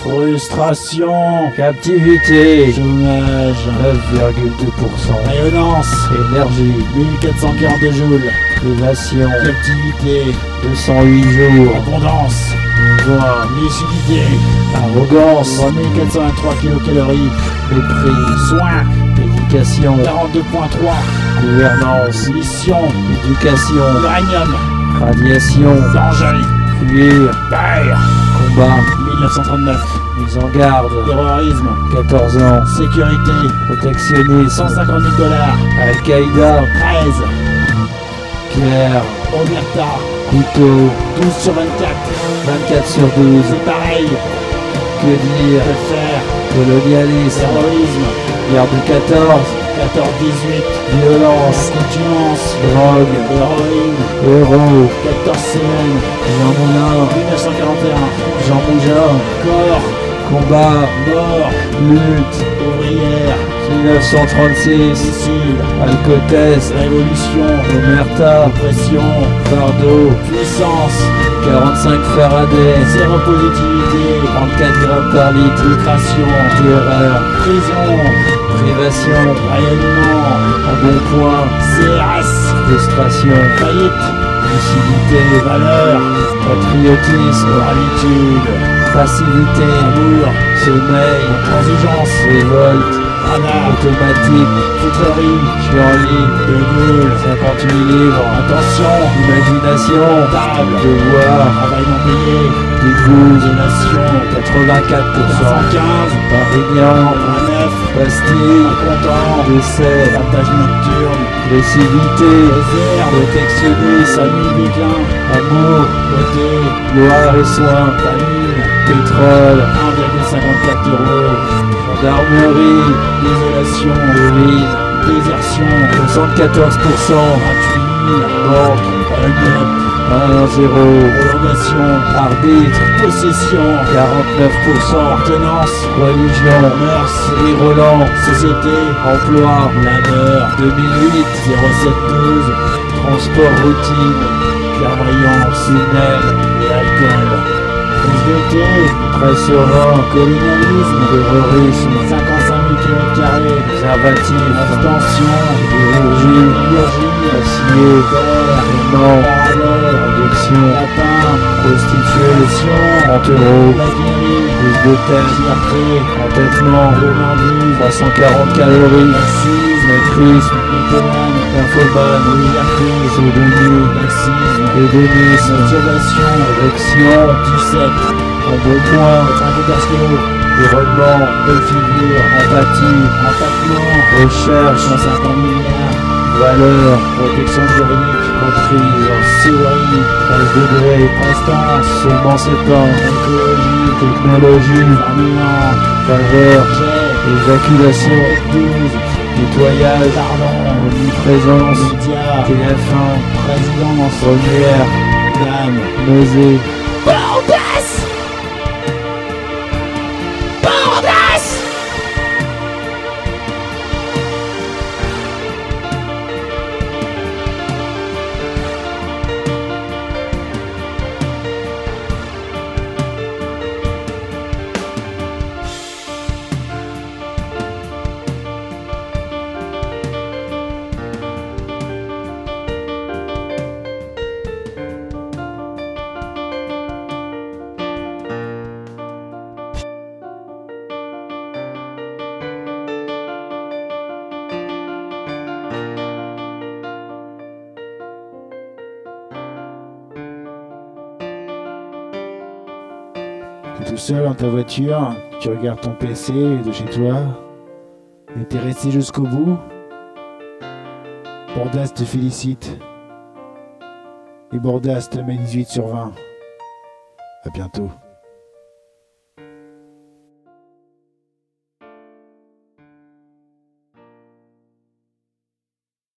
Frustration, Captivité, chômage, 9,2%. rayonnance, Énergie, 1442 joules, privation, captivité, 208 jours. abondance, Joie, lucidité, arrogance, 3423 kilocalories, mépris, soin, éducation, 42.3, gouvernance, mission, éducation, uranium, radiation, danger, fuir, peur, combat, 1939, mise en garde, terrorisme, 14 ans, sécurité, protectionnisme, 150 000 $, Al-Qaïda, 13, pierre, Omerta, couteau, 12 sur 24, 24 sur 12, c'est pareil, que dire, que faire, colonialisme, terrorisme, guerre de 14, 14-18, violence, accoutumance, drogue, héroïne, euro, 14 semaines, Jean Moulin, 1941, Jean Mougin, corps, combat, mort, lutte, ouvrière, 1936, suicide, Alcotest, révolution, Omerta, pression, fardeau, puissance, 45 Faraday, séropositivité, 34 grammes par litre, lucration, terreur, prison, privation, rayonnement, embonpoint, CRS, frustration, faillite, lucidité, valeur, patriotisme, habitude, facilité, amour, sommeil, transigence, révolte, radar, automatique, foutrerie, Chianli, de Gaulle, 58 livres, attention, imagination, table, devoir, travail non payé, dégoût, isolation, 84%, 115, Parignan, 29, pastille, incontent, décès, partage nocturne, agressivité, réserve, protectionnisme, famille déclin, amour, beauté, gloire et soins, famine, pétrole, 1,54 €, gendarmerie, désolation, urine, désertion, 74%, 28 000, banque, hold-up, 1-0, prolongation, arbitre, possession, 49%, appartenance, religion, mœurs, Louis Roland, société, emploi, labeur, 2008, 0712, transport routine, clairvoyance, tunnel, et alcool, SVT, impressionnant, colonialisme, terrorisme, 55 000 km², préservatif, abstention, chirurgie, biologie, acier, terre, aimant, parallèle, injection, lapin, prostituée, 30 euros, laguerie, prise de tête, fierté, entêtement, gourmandise, 340 calories, laxisme, macrisme, mythomane, infomane, liberté, sodomie, laxisme, hédonisme, masturbation, érection, 17, embonpoint, 94 kilos, déroulement, belle figure, empathie, empattement, recherche, 150 milliards, valeur, protection juridique, reprise, souris, 13 degrés, instance, seulement s'éteint, écologie, technologie, fermiant, faveur, jet, éjaculation, 12, nettoyage, pardon, omniprésence, média, TF1, présidence, première, dame, nausée, Bordas, Bordas. T'es tout seul dans ta voiture, tu regardes ton PC de chez toi, et t'es resté jusqu'au bout. Bordas te félicite. Et Bordas te met 18 sur 20. À bientôt.